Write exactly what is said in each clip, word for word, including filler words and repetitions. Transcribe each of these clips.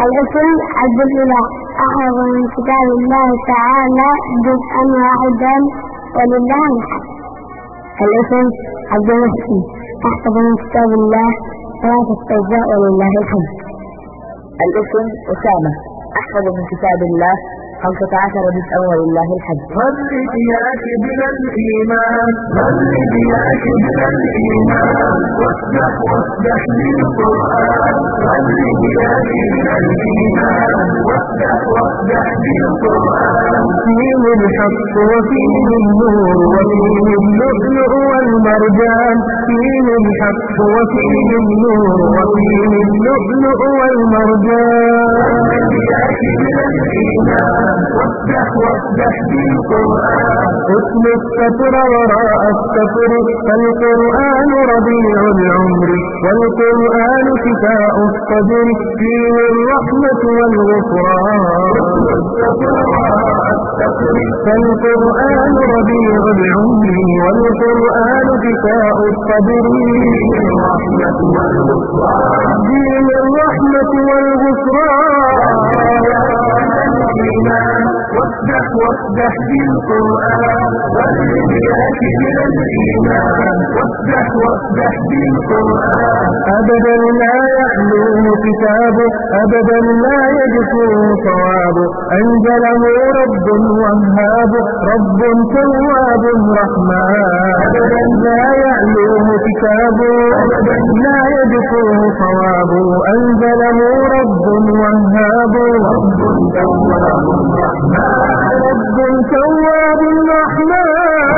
الاسم عبد الإله أحفظ من كتاب الله تعالى جزءا واحدا ولله الحمد. الاسم عبد المحسن أحفظ من كتاب الله ثلاثة أجزاء ولله الحمد. الاسم أسامة أحفظ من كتاب الله خمسة عشر جزءا ولله الحمد. غرد يا كبر الإيمان غرد يا كبر الإيمان وافتح وافتح بالقرآن غرد يا كبر الإيمان وافتح وافتح بالقرآن فيه الحق وفيه النور وفيه اللؤلؤ والمرجان فيه الحق وفيه النور وفيه اللؤلؤ والمرجان غرد يا كبر الإيمان وافتح وافتح بالقرآن اسم السطر وراء السطر فالقرآن ربيع العمر والقرآن شفاء الصدر فيه الرحمة والغفران السطر وراء السطر فالقرآن ربيع العمر والقرآن شفاء الصدر فيه الرحمة والغفران فيه الرحمة والغفران وافتح وافتح بالقرآن غرد يا كبر الإيمان وافتح وافتح بالقرآن أبدا لا يعلوه كتابه أبدا لا يجفوه صوابه أنزله رب وهاب رب تواب رحمن أبدا لا يعلوه كتابه أبدا لا يجفوه صوابه أنزله رب وهاب رب تواب رب تواب رحمن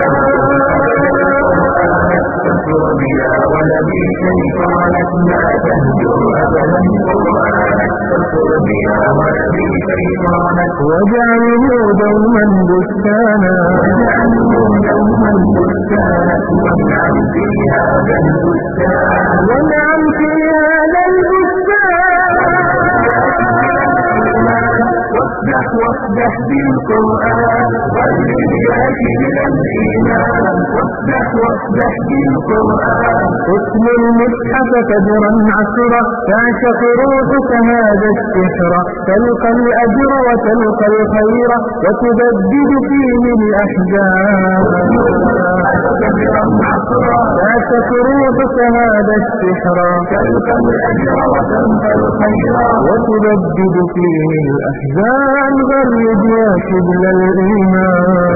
استغفر بلا ولدي شيطانك ما تهجر أبدا القرآن استغفر بلا ولدي شيطانك واجعله دوما بستانا واجعله دوما بستانا وانعم في هذا البستان وانعم في هذا البستان وافتح وافتح بالقرآن غرد يا كبر الإيمان وافتح وافتح بالقرآن اسم المصحف فجرا عسرا تعشق روحك هذا السحر تلقى الأجر وتلقى الخير وتبدد فيه الأحزان فجرا عسرا تعشق روحك هذا السحر تلقى الأجر وتلقى الخير وتبدد فيه الأحزان غرد يا شبل الإيمان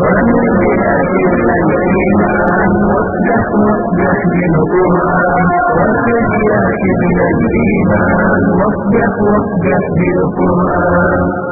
وافتح وافتح بالقرآن غرد يا شبل الإيمان وافتح وافتح بالقرآن